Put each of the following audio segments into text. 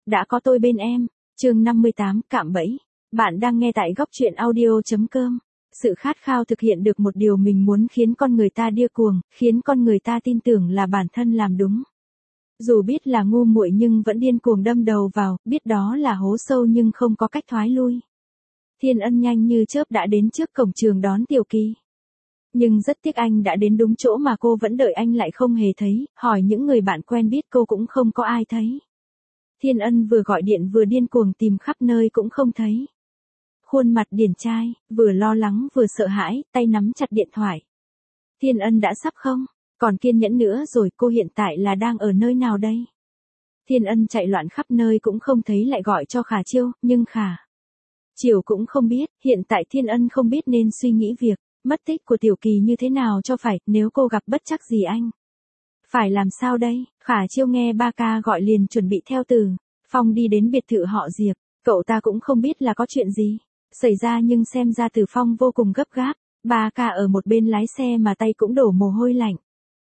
đã có tôi bên em. Chương 58, cạm bẫy. Bạn đang nghe tại góc truyện audio.com. Sự khát khao thực hiện được một điều mình muốn khiến con người ta điên cuồng, khiến con người ta tin tưởng là bản thân làm đúng. Dù biết là ngu muội nhưng vẫn điên cuồng đâm đầu vào, biết đó là hố sâu nhưng không có cách thoái lui. Thiên Ân nhanh như chớp đã đến trước cổng trường đón Tiểu Kỳ. Nhưng rất tiếc anh đã đến đúng chỗ mà cô vẫn đợi anh lại không hề thấy, hỏi những người bạn quen biết cô cũng không có ai thấy. Thiên Ân vừa gọi điện vừa điên cuồng tìm khắp nơi cũng không thấy. Khuôn mặt điển trai, vừa lo lắng vừa sợ hãi, tay nắm chặt điện thoại. Thiên Ân đã sắp không? Còn kiên nhẫn nữa rồi, cô hiện tại là đang ở nơi nào đây? Thiên Ân chạy loạn khắp nơi cũng không thấy, lại gọi cho Khả Chiêu, nhưng Khả Chiêu cũng không biết. Hiện tại Thiên Ân không biết nên suy nghĩ việc mất tích của Tiểu Kỳ như thế nào cho phải, nếu cô gặp bất trắc gì anh phải làm sao đây? Khả Chiêu nghe ba ca gọi liền chuẩn bị theo Từ Phong đi đến biệt thự họ Diệp. Cậu ta cũng không biết là có chuyện gì xảy ra, nhưng xem ra Từ Phong vô cùng gấp gáp. Ba ca ở một bên lái xe mà tay cũng đổ mồ hôi lạnh.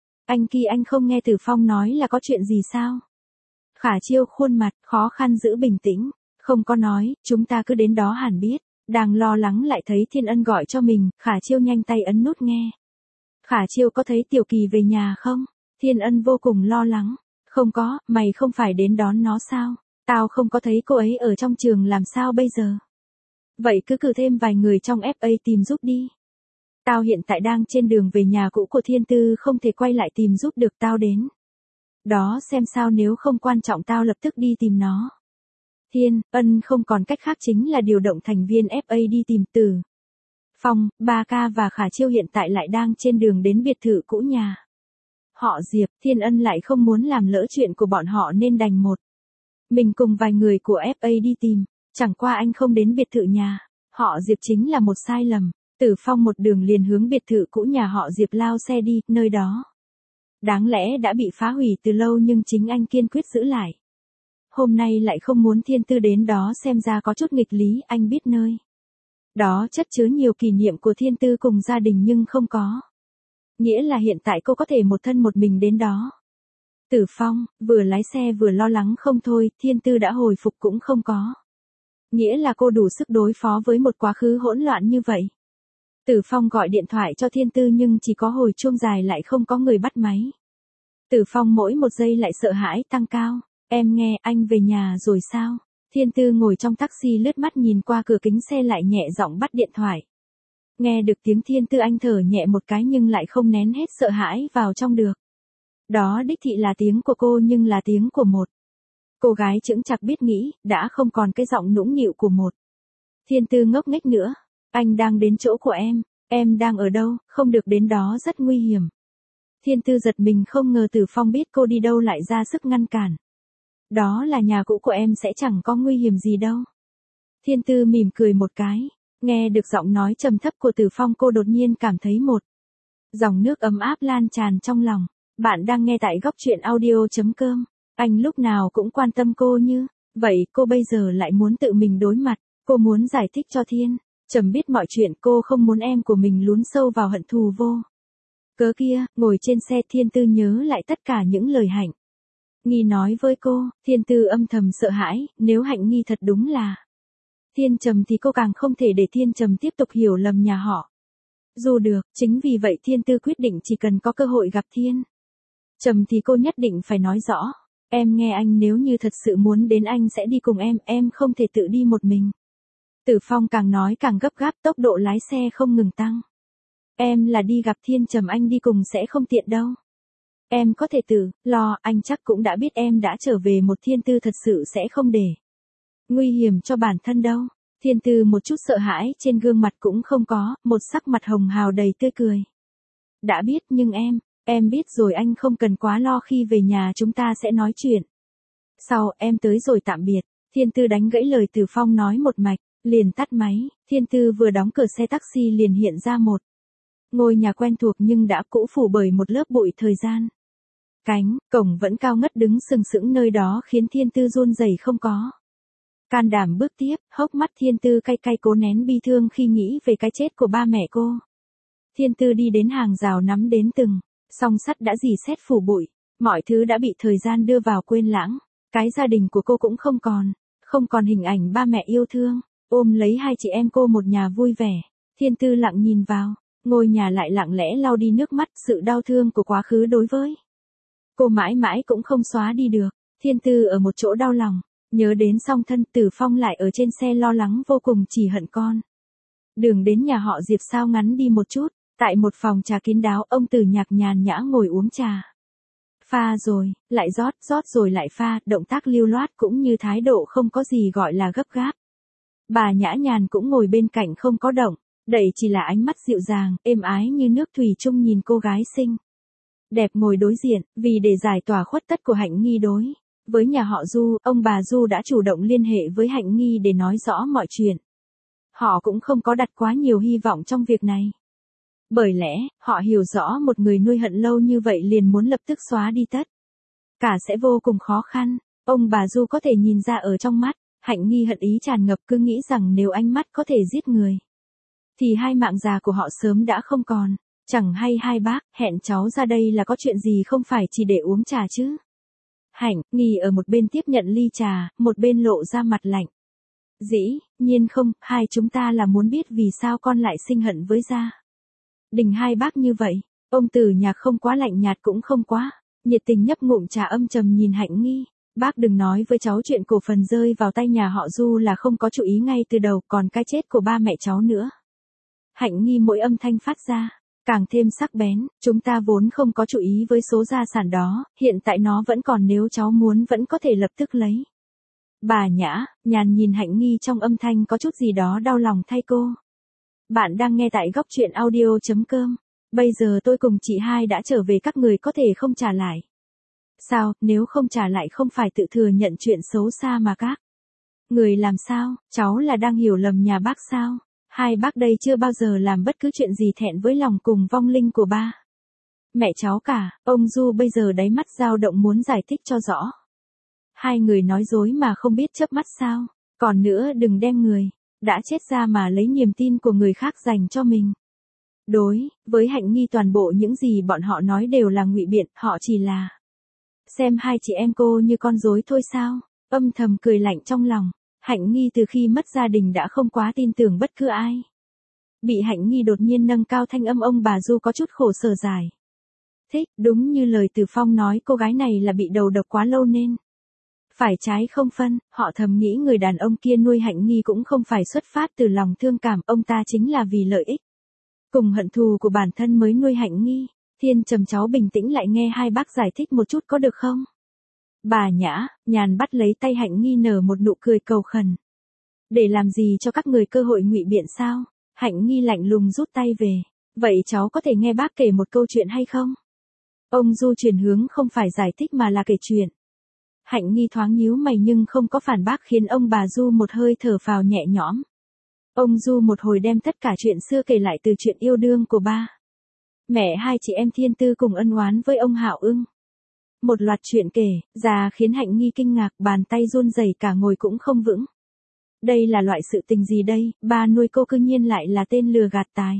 Anh không nghe Từ Phong nói là có chuyện gì sao? Khả Chiêu khuôn mặt khó khăn giữ bình tĩnh. Không có nói, chúng ta cứ đến đó hẳn biết. Đang lo lắng lại thấy Thiên Ân gọi cho mình, Khả Chiêu nhanh tay ấn nút nghe. Khả Chiêu có thấy Tiểu Kỳ về nhà không? Thiên Ân vô cùng lo lắng. Không có, mày không phải đến đón nó sao? Tao không có thấy cô ấy ở trong trường, làm sao bây giờ? Vậy cứ cử thêm vài người trong FA tìm giúp đi. Tao hiện tại đang trên đường về nhà cũ của Thiên Tư, không thể quay lại tìm giúp được, tao đến đó xem sao, nếu không quan trọng tao lập tức đi tìm nó. Thiên Ân không còn cách khác chính là điều động thành viên FA đi tìm Từ Phong. Ba ca và Khả Chiêu hiện tại lại đang trên đường đến biệt thự cũ nhà họ Diệp. Thiên Ân lại không muốn làm lỡ chuyện của bọn họ nên đành một mình cùng vài người của FA đi tìm. Chẳng qua anh không đến biệt thự nhà họ Diệp chính là một sai lầm. Từ Phong một đường liền hướng biệt thự cũ nhà họ Diệp lao xe đi, nơi đó đáng lẽ đã bị phá hủy từ lâu nhưng chính anh kiên quyết giữ lại. Hôm nay lại không muốn Thiên Tư đến đó, xem ra có chút nghịch lý. Anh biết nơi đó chất chứa nhiều kỷ niệm của Thiên Tư cùng gia đình nhưng không có nghĩa là hiện tại cô có thể một thân một mình đến đó. Từ Phong vừa lái xe vừa lo lắng không thôi. Thiên Tư đã hồi phục cũng không có nghĩa là cô đủ sức đối phó với một quá khứ hỗn loạn như vậy. Từ Phong gọi điện thoại cho Thiên Tư nhưng chỉ có hồi chuông dài lại không có người bắt máy. Từ Phong mỗi một giây lại sợ hãi tăng cao. Em nghe, anh về nhà rồi sao? Thiên Tư ngồi trong taxi lướt mắt nhìn qua cửa kính xe lại nhẹ giọng bắt điện thoại. Nghe được tiếng Thiên Tư anh thở nhẹ một cái nhưng lại không nén hết sợ hãi vào trong được. Đó đích thị là tiếng của cô nhưng là tiếng của một cô gái chững chạc biết nghĩ, đã không còn cái giọng nũng nịu của một Thiên Tư ngốc nghếch nữa. Anh đang đến chỗ của em đang ở đâu? Không được đến đó, rất nguy hiểm. Thiên Tư giật mình, không ngờ Từ Phong biết cô đi đâu lại ra sức ngăn cản. Đó là nhà cũ của em, sẽ chẳng có nguy hiểm gì đâu. Thiên Tư mỉm cười một cái. Nghe được giọng nói trầm thấp của Từ Phong, cô đột nhiên cảm thấy một dòng nước ấm áp lan tràn trong lòng. Bạn đang nghe tại góc truyện audio.com. Anh lúc nào cũng quan tâm cô như vậy, cô bây giờ lại muốn tự mình đối mặt. Cô muốn giải thích cho Thiên Trầm biết mọi chuyện, cô không muốn em của mình lún sâu vào hận thù vô cớ kia. Ngồi trên xe, Thiên Tư nhớ lại tất cả những lời Hạnh Nghi nói với cô. Thiên Tư âm thầm sợ hãi, nếu Hạnh Nghi thật đúng là Thiên Trầm thì cô càng không thể để Thiên Trầm tiếp tục hiểu lầm nhà họ dù được. Chính vì vậy Thiên Tư quyết định chỉ cần có cơ hội gặp Thiên Trầm thì cô nhất định phải nói rõ. Em nghe anh, nếu như thật sự muốn đến anh sẽ đi cùng em không thể tự đi một mình. Từ Phong càng nói càng gấp gáp, tốc độ lái xe không ngừng tăng. Em là đi gặp Thiên Trầm, anh đi cùng sẽ không tiện đâu. Em có thể tự lo, anh chắc cũng đã biết em đã trở về. Một Thiên Tư thật sự sẽ không để nguy hiểm cho bản thân đâu. Thiên Tư một chút sợ hãi trên gương mặt cũng không có, một sắc mặt hồng hào đầy tươi cười. Đã biết, nhưng em biết rồi, anh không cần quá lo, khi về nhà chúng ta sẽ nói chuyện sau. Em tới rồi, tạm biệt. Thiên Tư đánh gãy lời Từ Phong nói một mạch, liền tắt máy. Thiên Tư vừa đóng cửa xe, taxi liền hiện ra một ngôi nhà quen thuộc nhưng đã cũ phủ bởi một lớp bụi thời gian. Cánh cổng vẫn cao ngất đứng sừng sững nơi đó khiến Thiên Tư run rẩy không có can đảm bước tiếp. Hốc mắt Thiên Tư cay cay, cố nén bi thương khi nghĩ về cái chết của ba mẹ cô. Thiên Tư đi đến hàng rào, nắm đến từng song sắt đã rỉ sét phủ bụi. Mọi thứ đã bị thời gian đưa vào quên lãng. Cái gia đình của cô cũng không còn hình ảnh ba mẹ yêu thương, ôm lấy hai chị em cô một nhà vui vẻ. Thiên Tư lặng nhìn vào, ngôi nhà lại lặng lẽ lau đi nước mắt, sự đau thương của quá khứ đối với cô mãi mãi cũng không xóa đi được. Thiên Tư ở một chỗ đau lòng, nhớ đến song thân. Tử Phong lại ở trên xe lo lắng vô cùng, chỉ hận con. Đường đến nhà họ Diệp sao ngắn đi một chút, tại một phòng trà kín đáo, ông Tử Nhạc nhàn nhã ngồi uống trà. Pha rồi, lại rót rồi lại pha, động tác lưu loát cũng như thái độ không có gì gọi là gấp gáp. Bà Nhã Nhàn cũng ngồi bên cạnh không có động, đẩy chỉ là ánh mắt dịu dàng, êm ái như nước thủy chung nhìn cô gái xinh đẹp ngồi đối diện. Vì để giải tỏa khuất tất của Hạnh Nghi đối với nhà họ Du, ông bà Du đã chủ động liên hệ với Hạnh Nghi để nói rõ mọi chuyện. Họ cũng không có đặt quá nhiều hy vọng trong việc này. Bởi lẽ, họ hiểu rõ một người nuôi hận lâu như vậy liền muốn lập tức xóa đi tất cả sẽ vô cùng khó khăn. Ông bà Du có thể nhìn ra ở trong mắt Hạnh Nghi hận ý tràn ngập, cứ nghĩ rằng nếu ánh mắt có thể giết người thì hai mạng già của họ sớm đã không còn. Chẳng hay hai bác hẹn cháu ra đây là có chuyện gì, không phải chỉ để uống trà chứ? Hạnh Nghi ở một bên tiếp nhận ly trà, một bên lộ ra mặt lạnh. Dĩ nhiên không, hai chúng ta là muốn biết vì sao con lại sinh hận với gia đình hai bác như vậy. Ông Tử Nhạc không quá lạnh nhạt cũng không quá nhiệt tình, nhấp ngụm trà âm trầm nhìn Hạnh Nghi. Bác đừng nói với cháu chuyện cổ phần rơi vào tay nhà họ Du là không có chú ý ngay từ đầu, còn cái chết của ba mẹ cháu nữa. Hạnh Nghi mỗi âm thanh phát ra càng thêm sắc bén. Chúng ta vốn không có chú ý với số gia sản đó, hiện tại nó vẫn còn, nếu cháu muốn vẫn có thể lập tức lấy. Bà Nhã Nhàn nhìn Hạnh Nghi trong âm thanh có chút gì đó đau lòng thay cô. Bạn đang nghe tại góc truyện audio.com. Bây giờ tôi cùng chị hai đã trở về, các người có thể không trả lại. Sao, nếu không trả lại không phải tự thừa nhận chuyện xấu xa mà các người làm sao? Cháu là đang hiểu lầm nhà bác sao? Hai bác đây chưa bao giờ làm bất cứ chuyện gì thẹn với lòng cùng vong linh của ba mẹ cháu cả. Ông Du bây giờ đáy mắt dao động, muốn giải thích cho rõ. Hai người nói dối mà không biết chớp mắt sao? Còn nữa, đừng đem người đã chết ra mà lấy niềm tin của người khác dành cho mình. Đối với Hạnh Nghi, toàn bộ những gì bọn họ nói đều là ngụy biện, họ chỉ là xem hai chị em cô như con rối thôi sao? Âm thầm cười lạnh trong lòng. Hạnh Nghi từ khi mất gia đình đã không quá tin tưởng bất cứ ai. Bị Hạnh Nghi đột nhiên nâng cao thanh âm, ông bà Du có chút khổ sở giải thích. Đúng như lời Tử Phong nói, cô gái này là bị đầu độc quá lâu nên phải trái không phân. Họ thầm nghĩ người đàn ông kia nuôi Hạnh Nghi cũng không phải xuất phát từ lòng thương cảm, ông ta chính là vì lợi ích cùng hận thù của bản thân mới nuôi Hạnh Nghi. Thiên Trầm, cháu bình tĩnh lại nghe hai bác giải thích một chút có được không? Bà Nhã Nhàn bắt lấy tay Hạnh Nghi, nở một nụ cười cầu khẩn. Để làm gì cho các người cơ hội ngụy biện sao? Hạnh Nghi lạnh lùng rút tay về. Vậy cháu có thể nghe bác kể một câu chuyện hay không? Ông Du chuyển hướng không phải giải thích mà là kể chuyện. Hạnh Nghi thoáng nhíu mày nhưng không có phản bác, khiến ông bà Du một hơi thở phào nhẹ nhõm. Ông Du một hồi đem tất cả chuyện xưa kể lại, từ chuyện yêu đương của ba mẹ hai chị em Thiên Tư cùng ân oán với ông Hạo Ưng. Một loạt chuyện kể ra khiến Hạnh Nghi kinh ngạc, bàn tay run rẩy, cả ngồi cũng không vững. Đây là loại sự tình gì đây? Ba nuôi cô cư nhiên lại là tên lừa gạt tài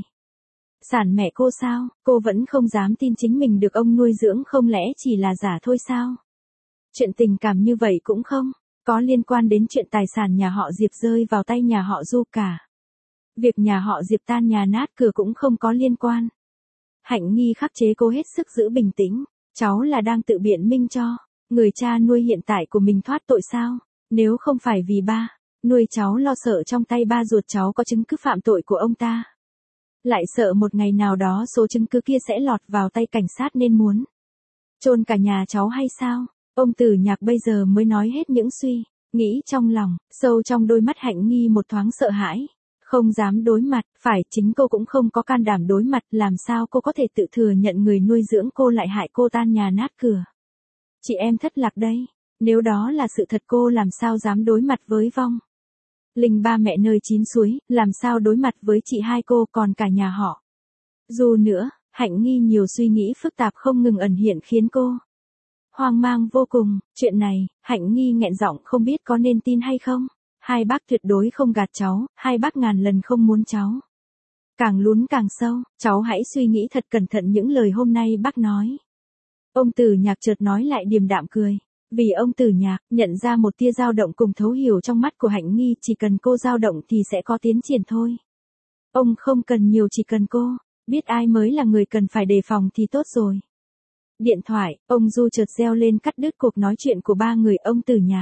sản mẹ cô sao? Cô vẫn không dám tin chính mình được ông nuôi dưỡng, không lẽ chỉ là giả thôi sao? Chuyện tình cảm như vậy cũng không có liên quan đến chuyện tài sản nhà họ Diệp rơi vào tay nhà họ Du cả. Việc nhà họ Diệp tan nhà nát cửa cũng không có liên quan. Hạnh Nghi khắc chế cô, hết sức giữ bình tĩnh. Cháu là đang tự biện minh cho người cha nuôi hiện tại của mình thoát tội sao? Nếu không phải vì ba nuôi cháu lo sợ trong tay ba ruột cháu có chứng cứ phạm tội của ông ta, lại sợ một ngày nào đó số chứng cứ kia sẽ lọt vào tay cảnh sát nên muốn chôn cả nhà cháu hay sao? Ông Tử Nhạc bây giờ mới nói hết những suy nghĩ trong lòng. Sâu trong đôi mắt Hạnh Nghi một thoáng sợ hãi, không dám đối mặt. Phải, chính cô cũng không có can đảm đối mặt, làm sao cô có thể tự thừa nhận người nuôi dưỡng cô lại hại cô tan nhà nát cửa? Chị em thất lạc đây. Nếu đó là sự thật, cô làm sao dám đối mặt với vong linh ba mẹ nơi chín suối, làm sao đối mặt với chị hai cô, còn cả nhà họ Dù nữa? Hạnh Nghi nhiều suy nghĩ phức tạp không ngừng ẩn hiện khiến cô hoang mang vô cùng. Chuyện này, Hạnh Nghi nghẹn giọng, không biết có nên tin hay không. Hai bác tuyệt đối không gạt cháu, hai bác ngàn lần không muốn cháu càng lún càng sâu. Cháu hãy suy nghĩ thật cẩn thận những lời hôm nay bác nói. Ông Tử Nhạc chợt nói lại điềm đạm cười. Vì ông Tử Nhạc nhận ra một tia dao động cùng thấu hiểu trong mắt của Hạnh Nghi, chỉ cần cô dao động thì sẽ có tiến triển thôi. Ông không cần nhiều, chỉ cần cô biết ai mới là người cần phải đề phòng thì tốt rồi. Điện thoại, ông Du chợt reo lên cắt đứt cuộc nói chuyện của ba người ông Tử Nhạc.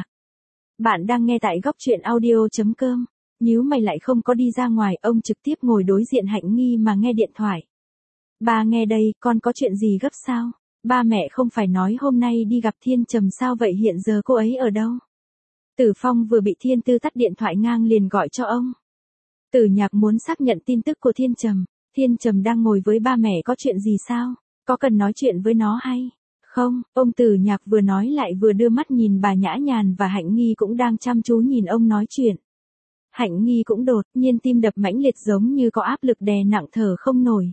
Bạn đang nghe tại góc truyện audio.com. Nhíu mày lại không có đi ra ngoài, ông trực tiếp ngồi đối diện Hạnh Nghi mà nghe điện thoại. Ba nghe đây, con có chuyện gì gấp sao? Ba mẹ không phải nói hôm nay đi gặp Thiên Trầm sao, vậy hiện giờ cô ấy ở đâu? Tử Phong vừa bị Thiên Tư tắt điện thoại ngang liền gọi cho ông. Tử Nhạc muốn xác nhận tin tức của Thiên Trầm. Thiên Trầm đang ngồi với ba mẹ, có chuyện gì sao? Có cần nói chuyện với nó hay không? Ông Tử Nhạc vừa nói lại vừa đưa mắt nhìn bà Nhã Nhàn và Hạnh Nghi cũng đang chăm chú nhìn ông nói chuyện. Hạnh Nghi cũng đột nhiên tim đập mãnh liệt giống như có áp lực đè nặng thở không nổi.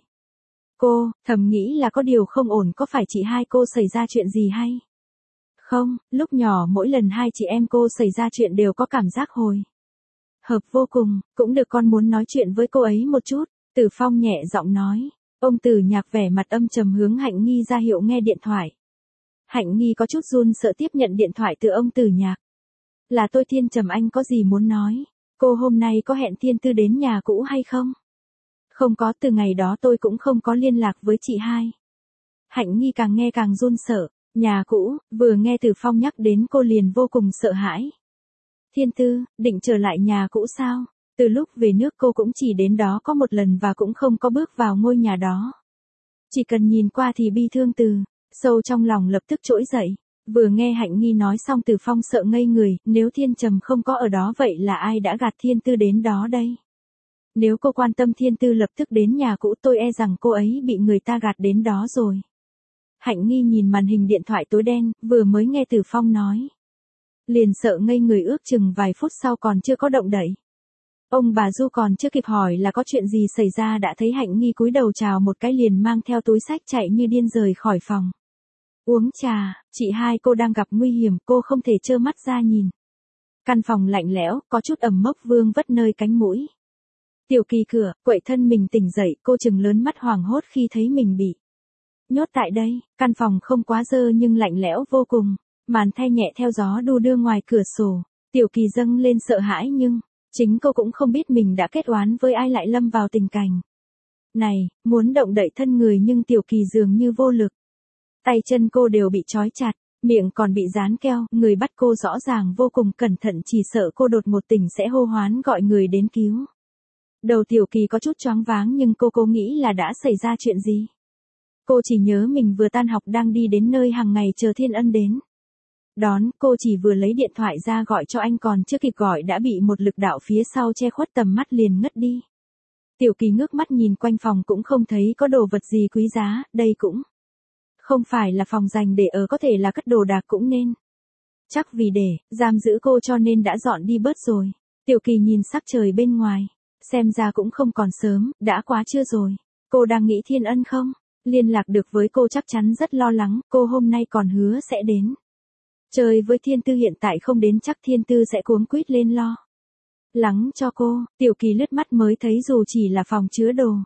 Cô thầm nghĩ là có điều không ổn, có phải chị hai cô xảy ra chuyện gì hay không? Lúc nhỏ mỗi lần hai chị em cô xảy ra chuyện đều có cảm giác hồi hợp vô cùng, cũng được, con muốn nói chuyện với cô ấy một chút. Tử Phong nhẹ giọng nói. Ông Tử Nhạc vẻ mặt âm trầm hướng Hạnh Nghi ra hiệu nghe điện thoại. Hạnh Nghi có chút run sợ tiếp nhận điện thoại từ ông Tử Nhạc. Là tôi Thiên Trầm, anh có gì muốn nói? Cô hôm nay có hẹn Thiên Tư đến nhà cũ hay không? Không có, từ ngày đó tôi cũng không có liên lạc với chị hai. Hạnh Nghi càng nghe càng run sợ. Nhà cũ, vừa nghe Tử Phong nhắc đến cô liền vô cùng sợ hãi. Thiên Tư, định trở lại nhà cũ sao? Từ lúc về nước cô cũng chỉ đến đó có một lần và cũng không có bước vào ngôi nhà đó. Chỉ cần nhìn qua thì bi thương từ sâu trong lòng lập tức trỗi dậy. Vừa nghe Hạnh Nghi nói xong Tử Phong sợ ngây người, nếu Thiên Trầm không có ở đó vậy là ai đã gạt Thiên Tư đến đó đây? Nếu cô quan tâm Thiên Tư lập tức đến nhà cũ, tôi e rằng cô ấy bị người ta gạt đến đó rồi. Hạnh Nghi nhìn màn hình điện thoại tối đen, vừa mới nghe Tử Phong nói. Liền sợ ngây người, ước chừng vài phút sau còn chưa có động đậy. Ông bà Du còn chưa kịp hỏi là có chuyện gì xảy ra đã thấy Hạnh Nghi cúi đầu chào một cái liền mang theo túi xách chạy như điên rời khỏi phòng. Uống trà, chị hai cô đang gặp nguy hiểm, cô không thể trơ mắt ra nhìn. Căn phòng lạnh lẽo, có chút ẩm mốc vương vất nơi cánh mũi. Tiểu Kỳ cửa, quậy thân mình tỉnh dậy, cô trừng lớn mắt hoảng hốt khi thấy mình bị nhốt tại đây. Căn phòng không quá dơ nhưng lạnh lẽo vô cùng. Màn thay nhẹ theo gió đu đưa ngoài cửa sổ. Tiểu Kỳ dâng lên sợ hãi nhưng chính cô cũng không biết mình đã kết oán với ai lại lâm vào tình cảnh này, muốn động đậy thân người nhưng Tiểu Kỳ dường như vô lực. Tay chân cô đều bị trói chặt, miệng còn bị dán keo, người bắt cô rõ ràng vô cùng cẩn thận, chỉ sợ cô đột một tỉnh sẽ hô hoán gọi người đến cứu. Đầu Tiểu Kỳ có chút choáng váng nhưng cô nghĩ là đã xảy ra chuyện gì. Cô chỉ nhớ mình vừa tan học đang đi đến nơi hàng ngày chờ Thiên Ân đến đón, cô chỉ vừa lấy điện thoại ra gọi cho anh còn chưa kịp gọi đã bị một lực đạo phía sau che khuất tầm mắt liền ngất đi. Tiểu Kỳ ngước mắt nhìn quanh phòng cũng không thấy có đồ vật gì quý giá, đây cũng không phải là phòng dành để ở, có thể là cất đồ đạc cũng nên. Chắc vì để giam giữ cô cho nên đã dọn đi bớt rồi. Tiểu Kỳ nhìn sắc trời bên ngoài, xem ra cũng không còn sớm, đã quá trưa rồi. Cô đang nghĩ Thiên Ân không liên lạc được với cô chắc chắn rất lo lắng, cô hôm nay còn hứa sẽ đến chơi với Thiên Tư, hiện tại không đến chắc Thiên Tư sẽ cuống quýt lên lo lắng cho cô. Tiểu Kỳ lướt mắt mới thấy dù chỉ là phòng chứa đồ.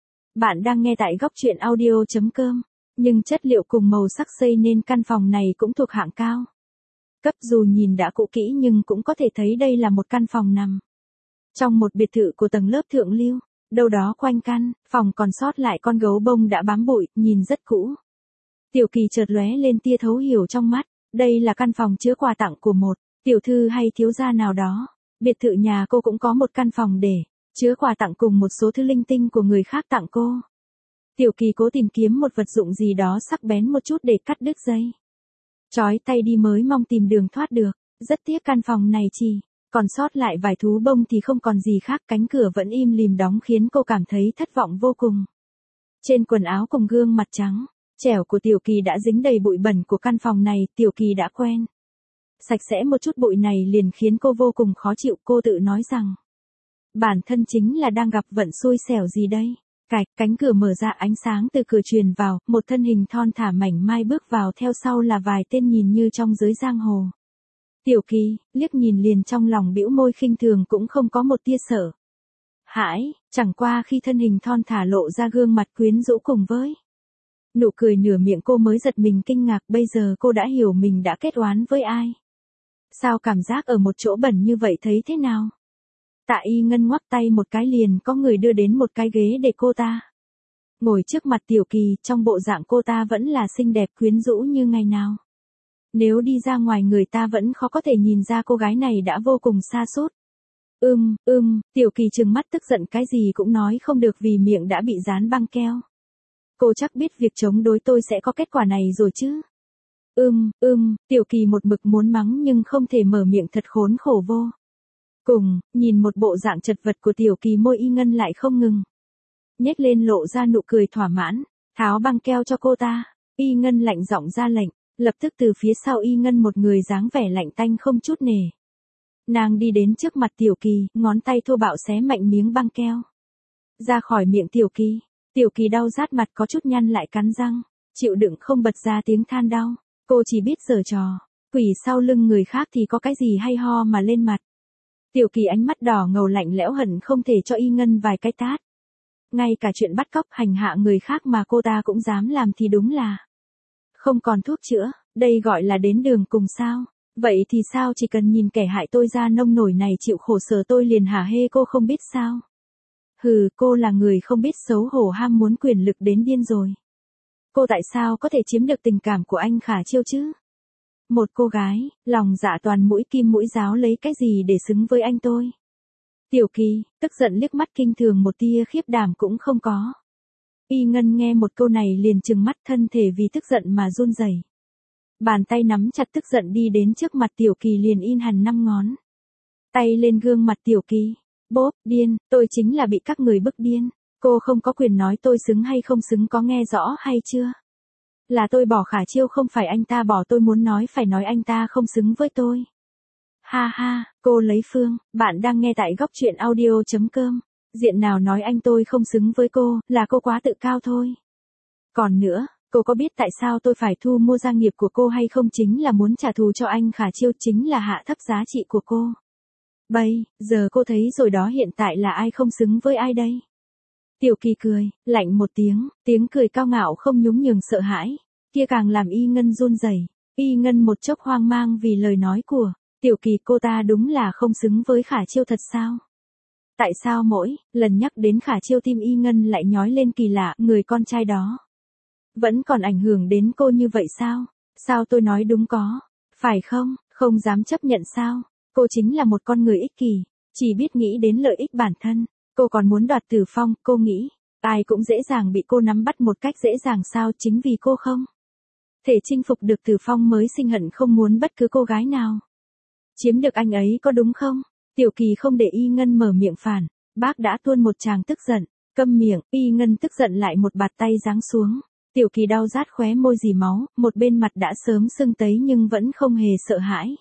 Bạn đang nghe tại góc truyện audio.com, nhưng chất liệu cùng màu sắc xây nên căn phòng này cũng thuộc hạng cao cấp, dù nhìn đã cũ kỹ nhưng cũng có thể thấy đây là một căn phòng nằm trong một biệt thự của tầng lớp thượng lưu. Đâu đó quanh căn phòng còn sót lại con gấu bông đã bám bụi, nhìn rất cũ. Tiểu Kỳ chợt lóe lên tia thấu hiểu trong mắt. Đây là căn phòng chứa quà tặng của một tiểu thư hay thiếu gia nào đó. Biệt thự nhà cô cũng có một căn phòng để chứa quà tặng cùng một số thứ linh tinh của người khác tặng cô. Tiểu Kỳ cố tìm kiếm một vật dụng gì đó sắc bén một chút để cắt đứt dây chói tay đi mới mong tìm đường thoát được. Rất tiếc căn phòng này chỉ còn sót lại vài thú bông thì không còn gì khác, cánh cửa vẫn im lìm đóng khiến cô cảm thấy thất vọng vô cùng. Trên quần áo cùng gương mặt trắng trẻo của Tiểu Kỳ đã dính đầy bụi bẩn của căn phòng này, Tiểu Kỳ đã quen sạch sẽ một chút bụi này liền khiến cô vô cùng khó chịu. Cô tự nói rằng bản thân chính là đang gặp vận xui xẻo gì đây. Cánh cửa mở ra, ánh sáng từ cửa truyền vào, một thân hình thon thả mảnh mai bước vào, theo sau là vài tên nhìn như trong giới giang hồ. Tiểu Kỳ liếc nhìn liền trong lòng bĩu môi khinh thường, cũng không có một tia sợ hãi, chẳng qua khi thân hình thon thả lộ ra gương mặt quyến rũ cùng với Nụ cười nửa miệng cô mới giật mình kinh ngạc, bây giờ cô đã hiểu mình đã kết oán với ai. Sao cảm giác ở một chỗ bẩn như vậy thấy thế nào? Tạ Y Ngân ngoắc tay một cái liền có người đưa đến một cái ghế để cô ta ngồi trước mặt Tiểu Kỳ, trong bộ dạng cô ta vẫn là xinh đẹp quyến rũ như ngày nào. Nếu đi ra ngoài người ta vẫn khó có thể nhìn ra cô gái này đã vô cùng sa sút. Tiểu Kỳ trừng mắt tức giận cái gì cũng nói không được vì miệng đã bị dán băng keo. Cô chắc biết việc chống đối tôi sẽ có kết quả này rồi chứ. Tiểu Kỳ một mực muốn mắng nhưng không thể mở miệng, thật khốn khổ vô cùng, nhìn một bộ dạng chật vật của Tiểu Kỳ, môi Y Ngân lại không ngừng nhếch lên lộ ra nụ cười thỏa mãn, tháo băng keo cho cô ta. Y Ngân lạnh giọng ra lệnh, lập tức từ phía sau Y Ngân một người dáng vẻ lạnh tanh không chút nể. Nàng đi đến trước mặt Tiểu Kỳ, ngón tay thô bạo xé mạnh miếng băng keo ra khỏi miệng Tiểu Kỳ. Tiểu Kỳ đau rát mặt có chút nhăn lại cắn răng, chịu đựng không bật ra tiếng than đau. Cô chỉ biết giở trò, quỷ sau lưng người khác thì có cái gì hay ho mà lên mặt. Tiểu Kỳ ánh mắt đỏ ngầu lạnh lẽo hận không thể cho Y Ngân vài cái tát. Ngay cả chuyện bắt cóc hành hạ người khác mà cô ta cũng dám làm thì đúng là không còn thuốc chữa, đây gọi là đến đường cùng sao. Vậy thì sao, chỉ cần nhìn kẻ hại tôi ra nông nổi này chịu khổ sở tôi liền hả hê, cô không biết sao. Hừ, cô là người không biết xấu hổ, ham muốn quyền lực đến điên rồi. Cô tại sao có thể chiếm được tình cảm của anh Khả Chiêu chứ? Một cô gái, lòng dạ toàn mũi kim mũi giáo, lấy cái gì để xứng với anh tôi? Tiểu Kỳ, tức giận liếc mắt kinh thường, một tia khiếp đảm cũng không có. Y Ngân nghe một câu này liền trừng mắt, thân thể vì tức giận mà run rẩy. Bàn tay nắm chặt tức giận đi đến trước mặt Tiểu Kỳ liền in hẳn 5 ngón tay lên gương mặt Tiểu Kỳ. Bốp, điên, tôi chính là bị các người bức điên. Cô không có quyền nói tôi xứng hay không xứng, có nghe rõ hay chưa? Là tôi bỏ Khả Chiêu, không phải anh ta bỏ tôi, muốn nói phải nói anh ta không xứng với tôi. Ha ha, cô lấy phương, bạn đang nghe tại góc truyện audio.com. Diện nào nói anh tôi không xứng với cô, là cô quá tự cao thôi. Còn nữa, cô có biết tại sao tôi phải thu mua gia nghiệp của cô hay không? Chính là muốn trả thù cho anh Khả Chiêu, chính là hạ thấp giá trị của cô. Bây giờ cô thấy rồi đó, hiện tại là ai không xứng với ai đây? Tiểu Kỳ cười, lạnh một tiếng cười cao ngạo không nhún nhường sợ hãi, kia càng làm Y Ngân run rẩy. Y Ngân một chốc hoang mang vì lời nói của Tiểu Kỳ, cô ta đúng là không xứng với Khả Chiêu thật sao? Tại sao mỗi lần nhắc đến Khả Chiêu tim Y Ngân lại nhói lên kỳ lạ, người con trai đó vẫn còn ảnh hưởng đến cô như vậy sao? Sao tôi nói đúng có, phải không? Không dám chấp nhận sao? Cô chính là một con người ích kỷ, chỉ biết nghĩ đến lợi ích bản thân. Cô còn muốn đoạt Tử Phong, cô nghĩ ai cũng dễ dàng bị cô nắm bắt một cách dễ dàng sao? Chính vì cô không thể chinh phục được Tử Phong mới sinh hận không muốn bất cứ cô gái nào chiếm được anh ấy, có đúng không? Tiểu Kỳ không để Y Ngân mở miệng phản bác đã tuôn một tràng tức giận. Câm miệng, Y Ngân tức giận lại một bạt tay giáng xuống. Tiểu Kỳ đau rát khóe môi dì máu, một bên mặt đã sớm sưng tấy nhưng vẫn không hề sợ hãi.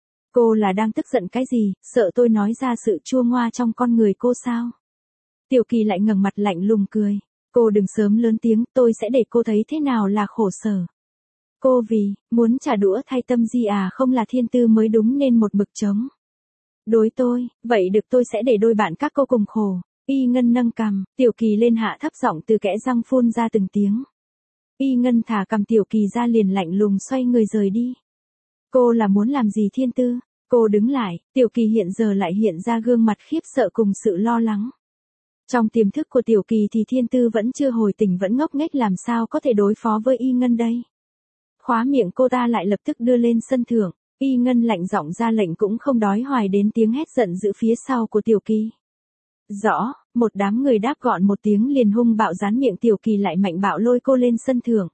Cô là đang tức giận cái gì, sợ tôi nói ra sự chua ngoa trong con người cô sao? Tiểu Kỳ lại ngẩng mặt lạnh lùng cười. Cô đừng sớm lớn tiếng, tôi sẽ để cô thấy thế nào là khổ sở. Cô vì muốn trả đũa thay Tâm Di à? Không là Thiên Tư mới đúng nên một mực chống đối tôi, vậy được, tôi sẽ để đôi bạn các cô cùng khổ. Y Ngân nâng cằm, Tiểu Kỳ lên hạ thấp giọng từ kẽ răng phun ra từng tiếng. Y Ngân thả cằm Tiểu Kỳ ra liền lạnh lùng xoay người rời đi. Cô là muốn làm gì Thiên Tư? Cô đứng lại, Tiểu Kỳ hiện giờ lại hiện ra gương mặt khiếp sợ cùng sự lo lắng. Trong tiềm thức của Tiểu Kỳ thì Thiên Tư vẫn chưa hồi tỉnh, vẫn ngốc nghếch, làm sao có thể đối phó với Y Ngân đây? Khóa miệng cô ta lại lập tức đưa lên sân thượng. Y Ngân lạnh giọng ra lệnh cũng không đói hoài đến tiếng hét giận dữ phía sau của Tiểu Kỳ. Rõ, một đám người đáp gọn một tiếng liền hung bạo dán miệng Tiểu Kỳ lại mạnh bạo lôi cô lên sân thượng.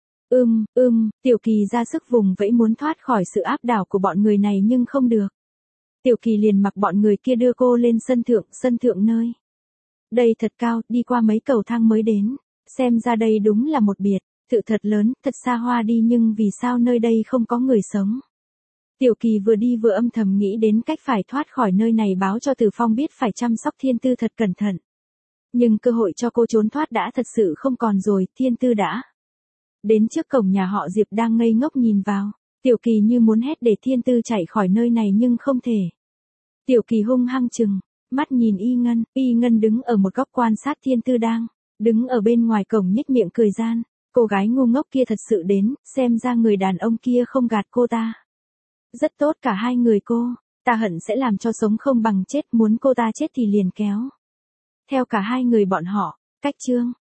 Tiểu Kỳ ra sức vùng vẫy muốn thoát khỏi sự áp đảo của bọn người này nhưng không được. Tiểu Kỳ liền mặc bọn người kia đưa cô lên sân thượng nơi đây thật cao, đi qua mấy cầu thang mới đến. Xem ra đây đúng là một biệt thự thật lớn, thật xa hoa đi, nhưng vì sao nơi đây không có người sống? Tiểu Kỳ vừa đi vừa âm thầm nghĩ đến cách phải thoát khỏi nơi này, báo cho Tử Phong biết phải chăm sóc Thiên Tư thật cẩn thận. Nhưng cơ hội cho cô trốn thoát đã thật sự không còn rồi. Thiên Tư đã đến trước cổng nhà họ Diệp đang ngây ngốc nhìn vào. Tiểu Kỳ như muốn hét để Thiên Tư chạy khỏi nơi này nhưng không thể. Tiểu Kỳ hung hăng chừng mắt nhìn Y Ngân đứng ở một góc quan sát Thiên Tư đang đứng ở bên ngoài cổng nhếch miệng cười gian. Cô gái ngu ngốc kia thật sự đến, xem ra người đàn ông kia không gạt cô ta. Rất tốt cả hai người cô, ta hận sẽ làm cho sống không bằng chết, muốn cô ta chết thì liền kéo theo cả hai người bọn họ. Cách chương